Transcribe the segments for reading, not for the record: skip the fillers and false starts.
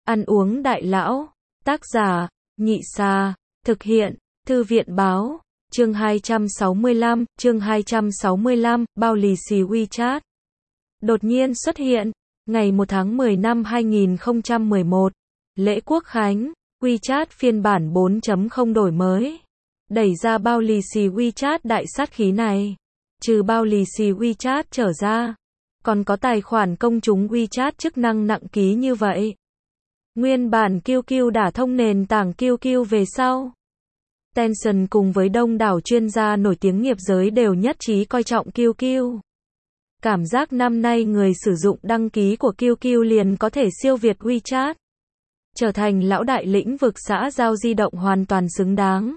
Ăn uống đại lão. Tác giả, Nhị Sa. Thực hiện, Thư viện báo. Chương 265, bao lì xì WeChat. Đột nhiên xuất hiện, ngày 1 tháng 10 năm 2011, lễ Quốc khánh, WeChat phiên bản 4.0 đổi mới. Đẩy ra bao lì xì WeChat đại sát khí này. Trừ bao lì xì WeChat trở ra, còn có tài khoản công chúng WeChat chức năng nặng ký như vậy. Nguyên bản QQ đả thông nền tảng QQ về sau. Tencent cùng với đông đảo chuyên gia nổi tiếng nghiệp giới đều nhất trí coi trọng QQ. Cảm giác năm nay người sử dụng đăng ký của QQ liền có thể siêu việt WeChat. Trở thành lão đại lĩnh vực xã giao di động hoàn toàn xứng đáng.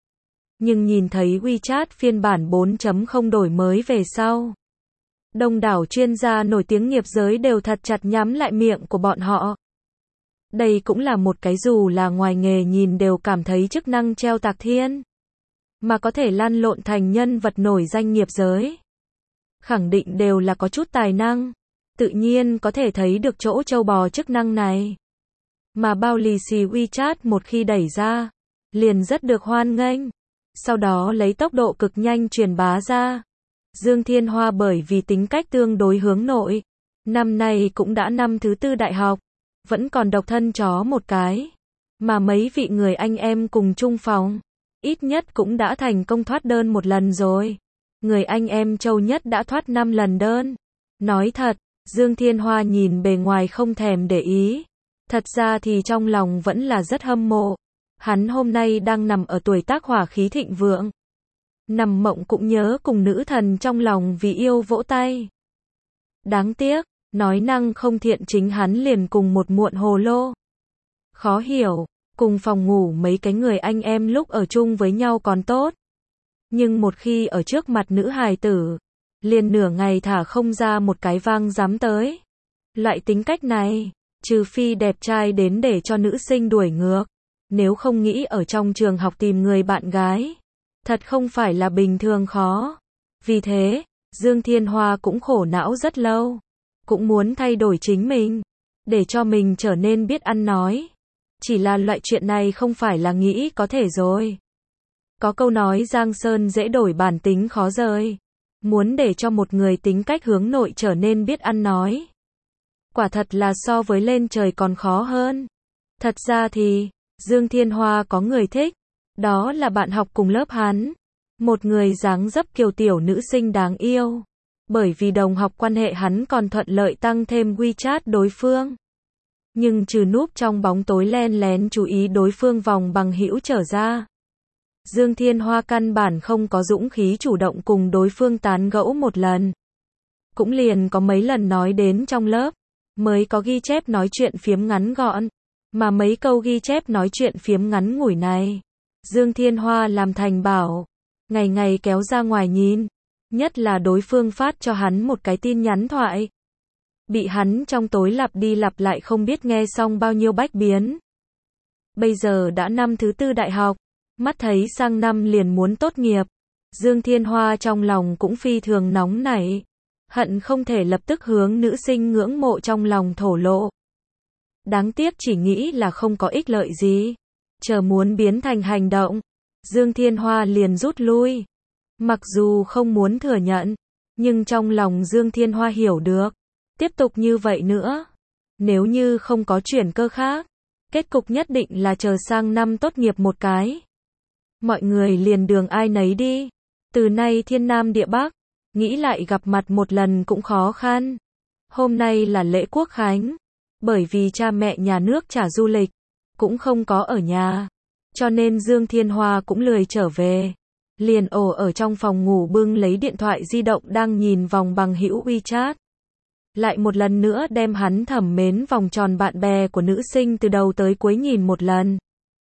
Nhưng nhìn thấy WeChat phiên bản 4.0 đổi mới về sau, đông đảo chuyên gia nổi tiếng nghiệp giới đều thật chặt nhắm lại miệng của bọn họ. Đây cũng là một cái dù là ngoài nghề nhìn đều cảm thấy chức năng treo tạc thiên, mà có thể lăn lộn thành nhân vật nổi danh nghiệp giới. Khẳng định đều là có chút tài năng, tự nhiên có thể thấy được chỗ trâu bò chức năng này. Mà bao lì xì WeChat một khi đẩy ra, liền rất được hoan nghênh. Sau đó lấy tốc độ cực nhanh truyền bá ra. Dương Thiên Hoa bởi vì tính cách tương đối hướng nội, năm nay cũng đã năm thứ 4 đại học, vẫn còn độc thân chó một cái. Mà mấy vị người anh em cùng chung phòng, ít nhất cũng đã thành công thoát đơn một lần rồi. Người anh em Châu Nhất đã thoát 5 lần đơn. Nói thật, Dương Thiên Hoa nhìn bề ngoài không thèm để ý. Thật ra thì trong lòng vẫn là rất hâm mộ. Hắn hôm nay đang nằm ở tuổi tác hỏa khí thịnh vượng. Nằm mộng cũng nhớ cùng nữ thần trong lòng vì yêu vỗ tay. Đáng tiếc, nói năng không thiện chính hắn liền cùng một muộn hồ lô. Khó hiểu, cùng phòng ngủ mấy cái người anh em lúc ở chung với nhau còn tốt. Nhưng một khi ở trước mặt nữ hài tử, liền nửa ngày thả không ra một cái vang dám tới. Loại tính cách này, trừ phi đẹp trai đến để cho nữ sinh đuổi ngược. Nếu không nghĩ ở trong trường học tìm người bạn gái, thật không phải là bình thường khó. Vì thế, Dương Thiên Hoa cũng khổ não rất lâu. Cũng muốn thay đổi chính mình, để cho mình trở nên biết ăn nói. Chỉ là loại chuyện này không phải là nghĩ có thể rồi. Có câu nói Giang Sơn dễ đổi bản tính khó rời. Muốn để cho một người tính cách hướng nội trở nên biết ăn nói, quả thật là so với lên trời còn khó hơn. Thật ra thì Dương Thiên Hoa có người thích, đó là bạn học cùng lớp hắn. Một người dáng dấp kiều tiểu nữ sinh đáng yêu. Bởi vì đồng học quan hệ hắn còn thuận lợi tăng thêm WeChat đối phương. Nhưng trừ núp trong bóng tối len lén chú ý đối phương vòng bằng hữu trở ra, Dương Thiên Hoa căn bản không có dũng khí chủ động cùng đối phương tán gẫu một lần. Cũng liền có mấy lần nói đến trong lớp, mới có ghi chép nói chuyện phiếm ngắn gọn. Mà mấy câu ghi chép nói chuyện phiếm ngắn ngủi này, Dương Thiên Hoa làm thành bảo, ngày ngày kéo ra ngoài nhìn. Nhất là đối phương phát cho hắn một cái tin nhắn thoại, bị hắn trong tối lặp đi lặp lại không biết nghe xong bao nhiêu bách biến. Bây giờ đã năm thứ 4 đại học, mắt thấy sang năm liền muốn tốt nghiệp. Dương Thiên Hoa trong lòng cũng phi thường nóng nảy, hận không thể lập tức hướng nữ sinh ngưỡng mộ trong lòng thổ lộ. Đáng tiếc chỉ nghĩ là không có ích lợi gì. Chờ muốn biến thành hành động, Dương Thiên Hoa liền rút lui. Mặc dù không muốn thừa nhận, nhưng trong lòng Dương Thiên Hoa hiểu được. Tiếp tục như vậy nữa, nếu như không có chuyển cơ khác, kết cục nhất định là chờ sang năm tốt nghiệp một cái. Mọi người liền đường ai nấy đi. Từ nay thiên nam địa bắc, nghĩ lại gặp mặt một lần cũng khó khăn. Hôm nay là lễ Quốc khánh. Bởi vì cha mẹ nhà nước trả du lịch, cũng không có ở nhà. Cho nên Dương Thiên Hoa cũng lười trở về. Liền ổ ở trong phòng ngủ bưng lấy điện thoại di động đang nhìn vòng bằng hữu WeChat. Lại một lần nữa đem hắn thẩm mến vòng tròn bạn bè của nữ sinh từ đầu tới cuối nhìn một lần.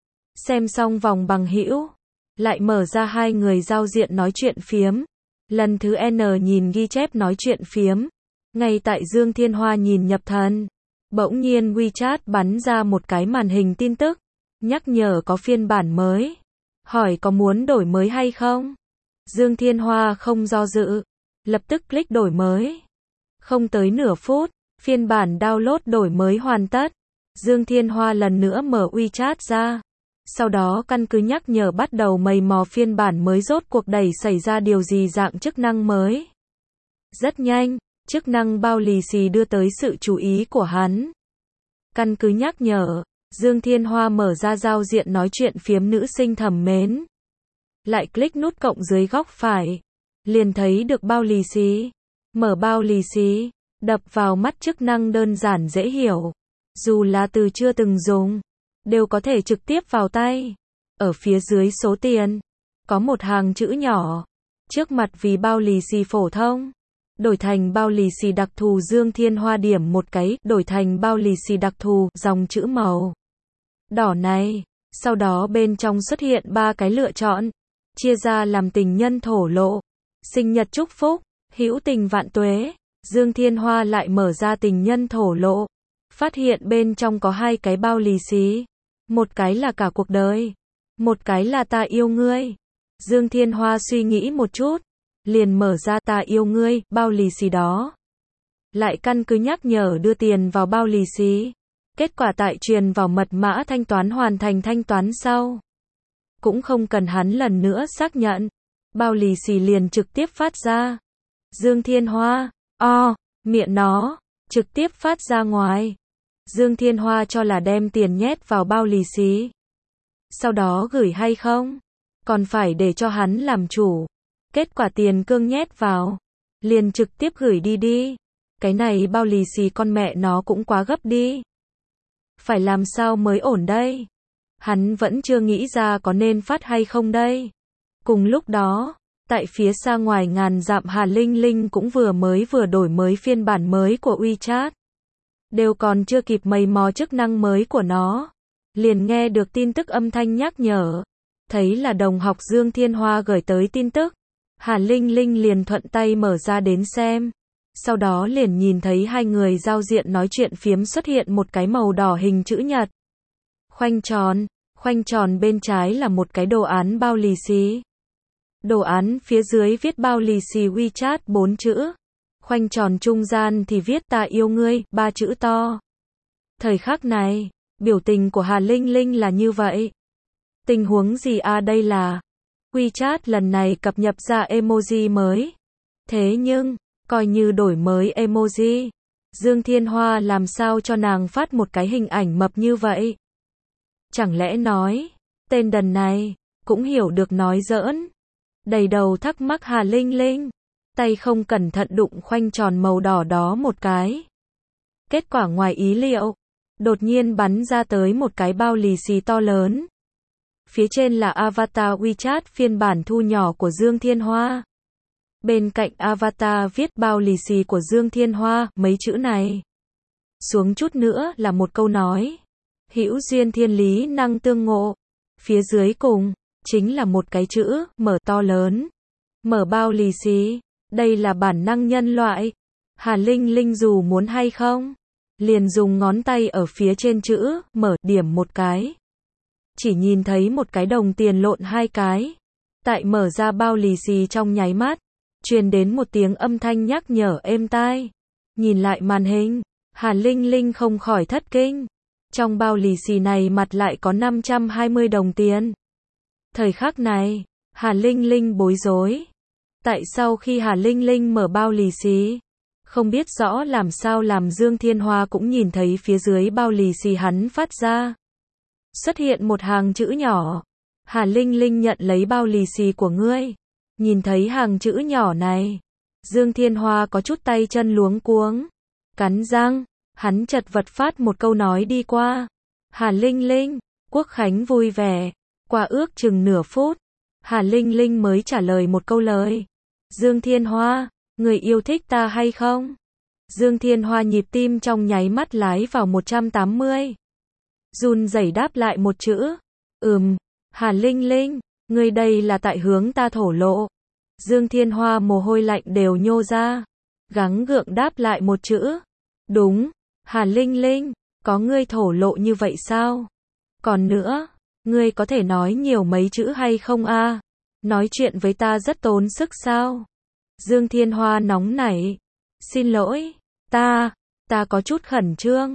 Xem xong vòng bằng hữu, lại mở ra hai người giao diện nói chuyện phiếm. Lần thứ N nhìn ghi chép nói chuyện phiếm. Ngay tại Dương Thiên Hoa nhìn nhập thần, bỗng nhiên WeChat bắn ra một cái màn hình tin tức, nhắc nhở có phiên bản mới. Hỏi có muốn đổi mới hay không? Dương Thiên Hoa không do dự, lập tức click đổi mới. Không tới nửa phút, phiên bản download đổi mới hoàn tất. Dương Thiên Hoa lần nữa mở WeChat ra. Sau đó căn cứ nhắc nhở bắt đầu mày mò phiên bản mới rốt cuộc đẩy xảy ra điều gì dạng chức năng mới. Rất nhanh, chức năng bao lì xì đưa tới sự chú ý của hắn. Căn cứ nhắc nhở, Dương Thiên Hoa mở ra giao diện nói chuyện phiếm nữ sinh thầm mến. Lại click nút cộng dưới góc phải. Liền thấy được bao lì xì. Mở bao lì xì, đập vào mắt chức năng đơn giản dễ hiểu. Dù là từ chưa từng dùng, đều có thể trực tiếp vào tay. Ở phía dưới số tiền, có một hàng chữ nhỏ. Trước mặt vì bao lì xì phổ thông, đổi thành bao lì xì đặc thù. Dương Thiên Hoa điểm một cái, đổi thành bao lì xì đặc thù, dòng chữ màu đỏ này. Sau đó bên trong xuất hiện 3 cái lựa chọn, chia ra làm tình nhân thổ lộ, sinh nhật chúc phúc, hữu tình vạn tuế. Dương Thiên Hoa lại mở ra tình nhân thổ lộ, phát hiện bên trong có 2 cái bao lì xì, một cái là cả cuộc đời, một cái là ta yêu ngươi. Dương Thiên Hoa suy nghĩ một chút, liền mở ra ta yêu ngươi, bao lì xì đó. Lại căn cứ nhắc nhở đưa tiền vào bao lì xì. Kết quả tại truyền vào mật mã thanh toán hoàn thành thanh toán sau. Cũng không cần hắn lần nữa xác nhận. Bao lì xì liền trực tiếp phát ra. Dương Thiên Hoa, miệng nó, trực tiếp phát ra ngoài. Dương Thiên Hoa cho là đem tiền nhét vào bao lì xì. Sau đó gửi hay không? Còn phải để cho hắn làm chủ. Kết quả tiền cương nhét vào. Liền trực tiếp gửi đi. Cái này bao lì xì con mẹ nó cũng quá gấp đi. Phải làm sao mới ổn đây? Hắn vẫn chưa nghĩ ra có nên phát hay không đây. Cùng lúc đó, tại phía xa ngoài ngàn dặm Hà Linh Linh cũng vừa đổi mới phiên bản mới của WeChat. Đều còn chưa kịp mày mò chức năng mới của nó. Liền nghe được tin tức âm thanh nhắc nhở. Thấy là đồng học Dương Thiên Hoa gửi tới tin tức. Hà Linh Linh liền thuận tay mở ra đến xem. Sau đó liền nhìn thấy 2 người giao diện nói chuyện phiếm xuất hiện một cái màu đỏ hình chữ nhật. Khoanh tròn bên trái là một cái đồ án bao lì xì. Đồ án phía dưới viết bao lì xì WeChat 4 chữ. Khoanh tròn trung gian thì viết ta yêu ngươi, 3 chữ to. Thời khắc này, biểu tình của Hà Linh Linh là như vậy. Tình huống gì đây là WeChat lần này cập nhật ra emoji mới. Thế nhưng, coi như đổi mới emoji, Dương Thiên Hoa làm sao cho nàng phát một cái hình ảnh mập như vậy? Chẳng lẽ nói, tên đần này, cũng hiểu được nói giỡn? Đầy đầu thắc mắc Hà Linh Linh, tay không cẩn thận đụng khoanh tròn màu đỏ đó một cái. Kết quả ngoài ý liệu, đột nhiên bắn ra tới một cái bao lì xì to lớn. Phía trên là avatar WeChat phiên bản thu nhỏ của Dương Thiên Hoa. Bên cạnh avatar viết bao lì xì của Dương Thiên Hoa, mấy chữ này. Xuống chút nữa là một câu nói. Hữu duyên thiên lý năng tương ngộ. Phía dưới cùng, chính là một cái chữ, mở to lớn. Mở bao lì xì. Đây là bản năng nhân loại. Hà Linh Linh dù muốn hay không, liền dùng ngón tay ở phía trên chữ, mở, điểm một cái. Chỉ nhìn thấy một cái đồng tiền lộn 2 cái. Tại mở ra bao lì xì trong nháy mắt, truyền đến một tiếng âm thanh nhắc nhở êm tai. Nhìn lại màn hình, Hà Linh Linh không khỏi thất kinh. Trong bao lì xì này mặt lại có 520 đồng tiền. Thời khắc này, Hà Linh Linh bối rối. Tại sau khi Hà Linh Linh mở bao lì xì, không biết rõ làm sao làm Dương Thiên Hoa cũng nhìn thấy phía dưới bao lì xì hắn phát ra. Xuất hiện một hàng chữ nhỏ. Hà Linh Linh nhận lấy bao lì xì của ngươi. Nhìn thấy hàng chữ nhỏ này, Dương Thiên Hoa có chút tay chân luống cuống. Cắn răng, hắn chật vật phát một câu nói đi qua. Hà Linh Linh, Quốc Khánh vui vẻ. Qua ước chừng nửa phút, Hà Linh Linh mới trả lời một câu lời. Dương Thiên Hoa, người yêu thích ta hay không? Dương Thiên Hoa nhịp tim trong nháy mắt lái vào 180. Run rẩy đáp lại một chữ. Hà Linh Linh, người đây là tại hướng ta thổ lộ. Dương Thiên Hoa mồ hôi lạnh đều nhô ra. Gắng gượng đáp lại một chữ. Đúng, Hà Linh Linh, có ngươi thổ lộ như vậy sao? Còn nữa, ngươi có thể nói nhiều mấy chữ hay không a? Nói chuyện với ta rất tốn sức sao? Dương Thiên Hoa nóng nảy. Xin lỗi, ta có chút khẩn trương.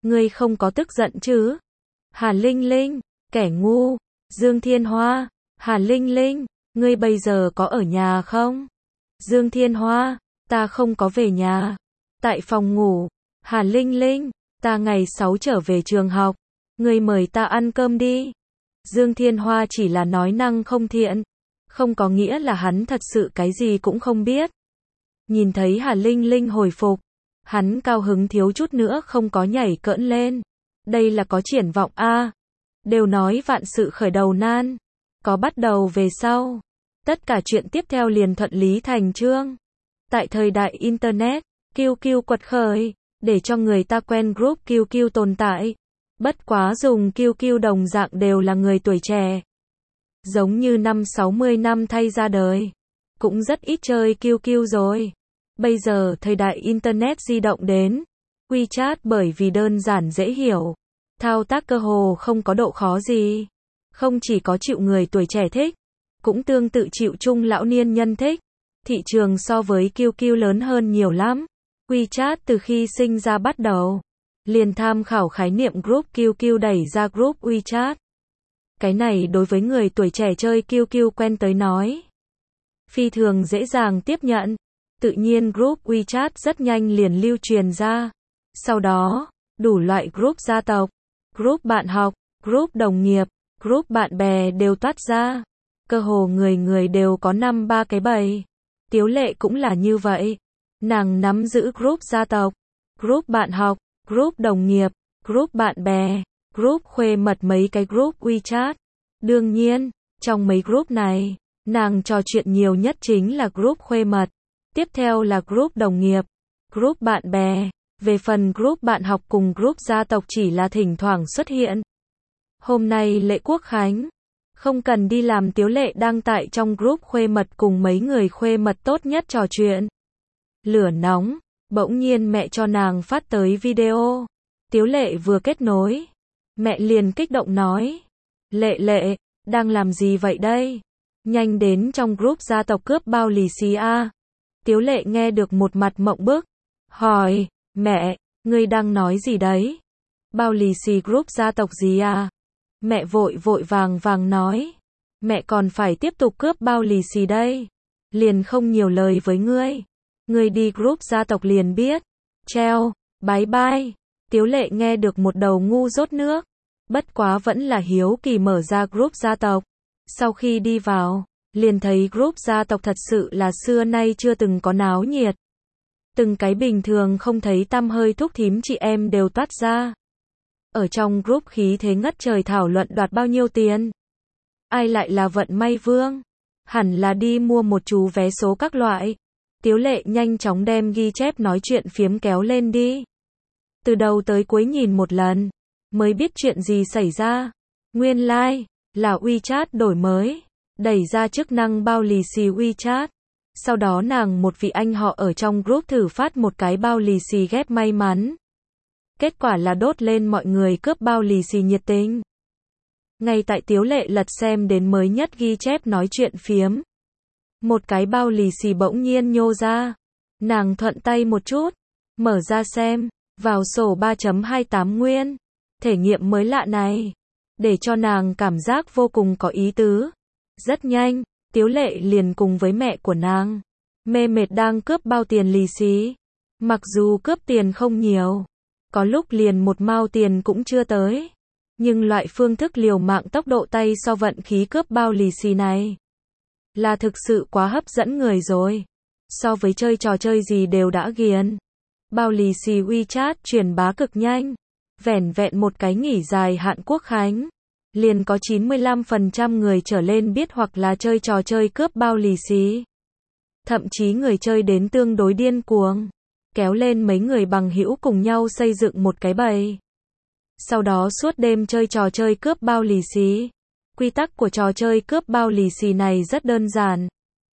Ngươi không có tức giận chứ? Hà Linh Linh, kẻ ngu. Dương Thiên Hoa, Hà Linh Linh, ngươi bây giờ có ở nhà không? Dương Thiên Hoa, ta không có về nhà. Tại phòng ngủ. Hà Linh Linh, ta ngày 6 trở về trường học. Ngươi mời ta ăn cơm đi. Dương Thiên Hoa chỉ là nói năng không thiện, không có nghĩa là hắn thật sự cái gì cũng không biết. Nhìn thấy Hà Linh Linh hồi phục, hắn cao hứng thiếu chút nữa không có nhảy cỡn lên. Đây là có triển vọng a. Đều nói vạn sự khởi đầu nan, có bắt đầu về sau. Tất cả chuyện tiếp theo liền thuận lý thành chương. Tại thời đại Internet, QQ quật khởi, để cho người ta quen group QQ tồn tại. Bất quá dùng QQ đồng dạng đều là người tuổi trẻ. Giống như năm 60 năm thay ra đời, cũng rất ít chơi QQ rồi. Bây giờ thời đại Internet di động đến, WeChat bởi vì đơn giản dễ hiểu, thao tác cơ hồ không có độ khó gì. Không chỉ có chịu người tuổi trẻ thích, cũng tương tự chịu trung lão niên nhân thích. Thị trường so với QQ lớn hơn nhiều lắm. WeChat từ khi sinh ra bắt đầu, liền tham khảo khái niệm group QQ đẩy ra group WeChat. Cái này đối với người tuổi trẻ chơi QQ quen tới nói, phi thường dễ dàng tiếp nhận. Tự nhiên group WeChat rất nhanh liền lưu truyền ra. Sau đó, đủ loại group gia tộc, group bạn học, group đồng nghiệp, group bạn bè đều toát ra. Cơ hồ người người đều có 5-3 cái bầy. Tiếu Lệ cũng là như vậy. Nàng nắm giữ group gia tộc, group bạn học, group đồng nghiệp, group bạn bè, group khuê mật mấy cái group WeChat. Đương nhiên, trong mấy group này, nàng trò chuyện nhiều nhất chính là group khuê mật. Tiếp theo là group đồng nghiệp, group bạn bè. Về phần group bạn học cùng group gia tộc chỉ là thỉnh thoảng xuất hiện. Hôm nay lễ Quốc Khánh, không cần đi làm, Tiếu Lệ đang tại trong group khuê mật cùng mấy người khuê mật tốt nhất trò chuyện. Lửa nóng, bỗng nhiên mẹ cho nàng phát tới video. Tiếu Lệ vừa kết nối, mẹ liền kích động nói: Lệ Lệ, đang làm gì vậy đây? Nhanh đến trong group gia tộc cướp bao lì xì a. Tiếu Lệ nghe được một mặt mộng bức, hỏi: Mẹ, ngươi đang nói gì đấy? Bao lì xì group gia tộc gì à? Mẹ vội vội vàng vàng nói: Mẹ còn phải tiếp tục cướp bao lì xì đây. Liền không nhiều lời với ngươi. Ngươi đi group gia tộc liền biết. Treo, bye bye. Tiếu Lệ nghe được một đầu ngu dốt nước. Bất quá vẫn là hiếu kỳ mở ra group gia tộc. Sau khi đi vào, liền thấy group gia tộc thật sự là xưa nay chưa từng có náo nhiệt. Từng cái bình thường không thấy tăm hơi thúc thím chị em đều toát ra. Ở trong group khí thế ngất trời thảo luận đoạt bao nhiêu tiền. Ai lại là vận may vương? Hẳn là đi mua một chú vé số các loại. Tiếu Lệ nhanh chóng đem ghi chép nói chuyện phiếm kéo lên đi. Từ đầu tới cuối nhìn một lần, mới biết chuyện gì xảy ra. Nguyên lai, là WeChat đổi mới, đẩy ra chức năng bao lì xì WeChat. Sau đó nàng một vị anh họ ở trong group thử phát một cái bao lì xì ghép may mắn. Kết quả là đốt lên mọi người cướp bao lì xì nhiệt tình. Ngay tại Tiếu Lệ lật xem đến mới nhất ghi chép nói chuyện phiếm, một cái bao lì xì bỗng nhiên nhô ra. Nàng thuận tay một chút, mở ra xem, vào sổ 3.28 nguyên. Thể nghiệm mới lạ này, để cho nàng cảm giác vô cùng có ý tứ. Rất nhanh, Tiếu Lệ liền cùng với mẹ của nàng, mê mệt đang cướp bao tiền lì xì. Mặc dù cướp tiền không nhiều, có lúc liền 1 mao tiền cũng chưa tới. Nhưng loại phương thức liều mạng tốc độ tay so vận khí cướp bao lì xì này là thực sự quá hấp dẫn người rồi. So với chơi trò chơi gì đều đã ghiền. Bao lì xì WeChat truyền bá cực nhanh. Vẻn vẹn một cái nghỉ dài hạn Quốc Khánh, liền có 95% người trở lên biết hoặc là chơi trò chơi cướp bao lì xì. Thậm chí người chơi đến tương đối điên cuồng, kéo lên mấy người bằng hữu cùng nhau xây dựng một cái bầy. Sau đó suốt đêm chơi trò chơi cướp bao lì xì. Quy tắc của trò chơi cướp bao lì xì này rất đơn giản.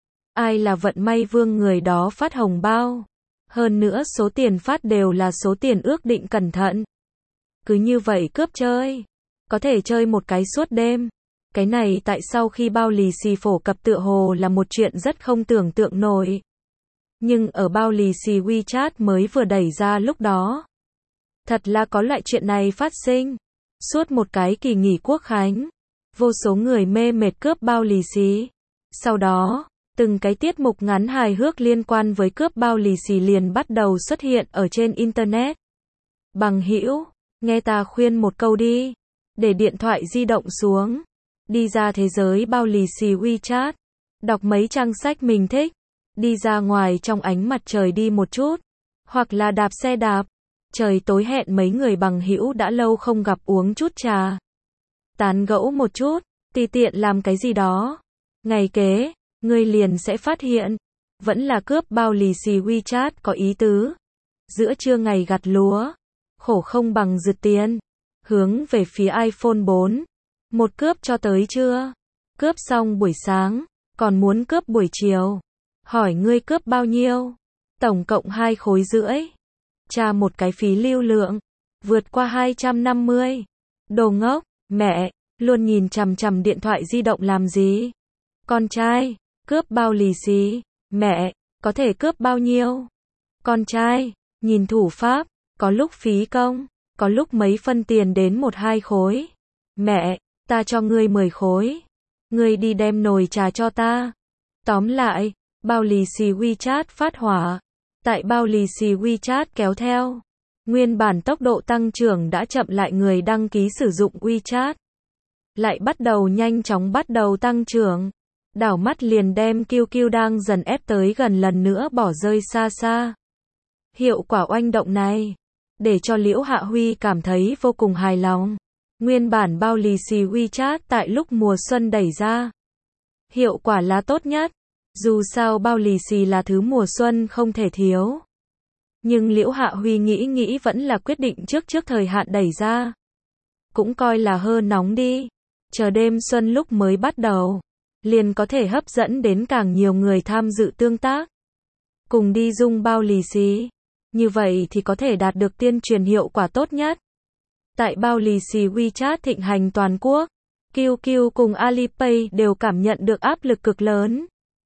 Ai là vận may vương người đó phát hồng bao. Hơn nữa số tiền phát đều là số tiền ước định cẩn thận. Cứ như vậy cướp chơi, có thể chơi một cái suốt đêm. Cái này tại sau khi bao lì xì phổ cập tựa hồ là một chuyện rất không tưởng tượng nổi. Nhưng ở bao lì xì WeChat mới vừa đẩy ra lúc đó, Thật là có loại chuyện này phát sinh. Suốt một cái kỳ nghỉ quốc khánh, vô số người mê mệt cướp bao lì xì. Sau đó, từng cái tiết mục ngắn hài hước liên quan với cướp bao lì xì liền bắt đầu xuất hiện ở trên Internet. Bằng hữu, nghe ta khuyên một câu đi. Để điện thoại di động xuống. Đi ra thế giới bao lì xì WeChat. Đọc mấy trang sách mình thích. Đi ra ngoài trong ánh mặt trời đi một chút. Hoặc là đạp xe đạp. Trời tối hẹn mấy người bằng hữu đã lâu không gặp uống chút trà. Tán gẫu một chút. Tùy tiện làm cái gì đó. Ngày kế, ngươi liền sẽ phát hiện. Vẫn là cướp bao lì xì WeChat có ý tứ. Giữa trưa ngày gặt lúa. Khổ không bằng rượt tiền. Hướng về phía iPhone 4. Một cướp cho tới trưa. Cướp xong buổi sáng. Còn muốn cướp buổi chiều. Hỏi ngươi cướp bao nhiêu? Tổng cộng 2,5 khối. Tra một cái phí lưu lượng. Vượt qua 250. Đồ ngốc, mẹ, luôn nhìn chằm chằm điện thoại di động làm gì? Con trai, cướp bao lì xì. Mẹ, có thể cướp bao nhiêu? Con trai, nhìn thủ pháp, có lúc phí công, có lúc mấy phân tiền đến 1-2 khối. Mẹ, ta cho ngươi 10 khối. Ngươi đi đem nồi trà cho ta. Tóm lại, bao lì xì WeChat phát hỏa. Tại bao lì xì WeChat kéo theo. Nguyên bản tốc độ tăng trưởng đã chậm lại, người đăng ký sử dụng WeChat lại bắt đầu nhanh chóng bắt đầu tăng trưởng. Đảo mắt liền đem QQ đang dần ép tới gần lần nữa bỏ rơi xa xa. Hiệu quả oanh động này, để cho Liễu Hạ Huy cảm thấy vô cùng hài lòng. Nguyên bản bao lì xì WeChat tại lúc mùa xuân đẩy ra. Hiệu quả là tốt nhất. Dù sao bao lì xì là thứ mùa xuân không thể thiếu. Nhưng Liễu Hạ Huy nghĩ vẫn là quyết định trước thời hạn đẩy ra. Cũng coi là hơi nóng đi. Chờ đêm xuân lúc mới bắt đầu. Liền có thể hấp dẫn đến càng nhiều người tham dự tương tác. Cùng đi dung bao lì xì. Như vậy thì có thể đạt được tuyên truyền hiệu quả tốt nhất. Tại bao lì xì WeChat thịnh hành toàn quốc, QQ cùng Alipay đều cảm nhận được áp lực cực lớn.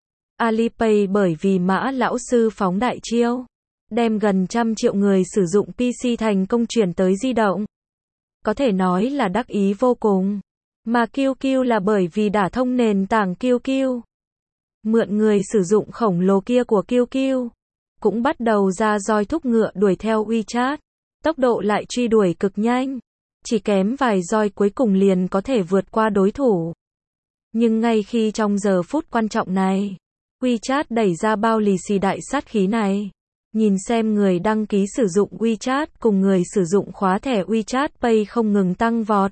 Alipay bởi vì Mã lão sư phóng đại chiêu, đem gần 100 triệu người sử dụng PC thành công chuyển tới di động. Có thể nói là đắc ý vô cùng. Mà QQ là bởi vì đả thông nền tảng QQ. Mượn người sử dụng khổng lồ kia của QQ. Cũng bắt đầu ra roi thúc ngựa đuổi theo WeChat. Tốc độ lại truy đuổi cực nhanh. Chỉ kém vài roi cuối cùng liền có thể vượt qua đối thủ. Nhưng ngay khi trong giờ phút quan trọng này, WeChat đẩy ra bao lì xì đại sát khí này. Nhìn xem người đăng ký sử dụng WeChat cùng người sử dụng khóa thẻ WeChat Pay không ngừng tăng vọt.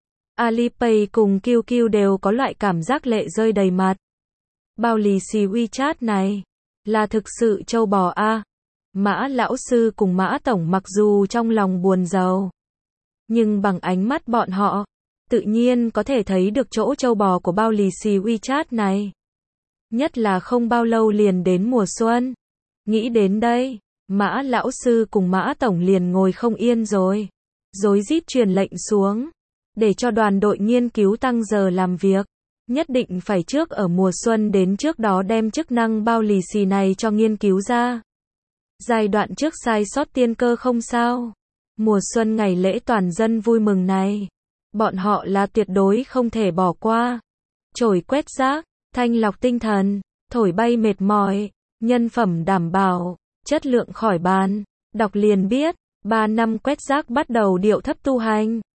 Alipay cùng QQ đều có loại cảm giác lệ rơi đầy mặt. Bao lì xì WeChat này là thực sự trâu bò a. Mã lão sư cùng Mã tổng mặc dù trong lòng buồn rầu, nhưng bằng ánh mắt bọn họ, tự nhiên có thể thấy được chỗ trâu bò của bao lì xì WeChat này. Nhất là không bao lâu liền đến mùa xuân. Nghĩ đến đây, Mã lão sư cùng Mã tổng liền ngồi không yên rồi. Rối rít truyền lệnh xuống, để cho đoàn đội nghiên cứu tăng giờ làm việc. Nhất định phải trước ở mùa xuân đến trước đó đem chức năng bao lì xì này cho nghiên cứu ra. Giai đoạn trước sai sót tiên cơ không sao. Mùa xuân ngày lễ toàn dân vui mừng này, bọn họ là tuyệt đối không thể bỏ qua. Chổi quét rác, thanh lọc tinh thần, thổi bay mệt mỏi, nhân phẩm đảm bảo, chất lượng khỏi bàn. Đọc liền biết, 3 năm quét rác bắt đầu điệu thấp tu hành.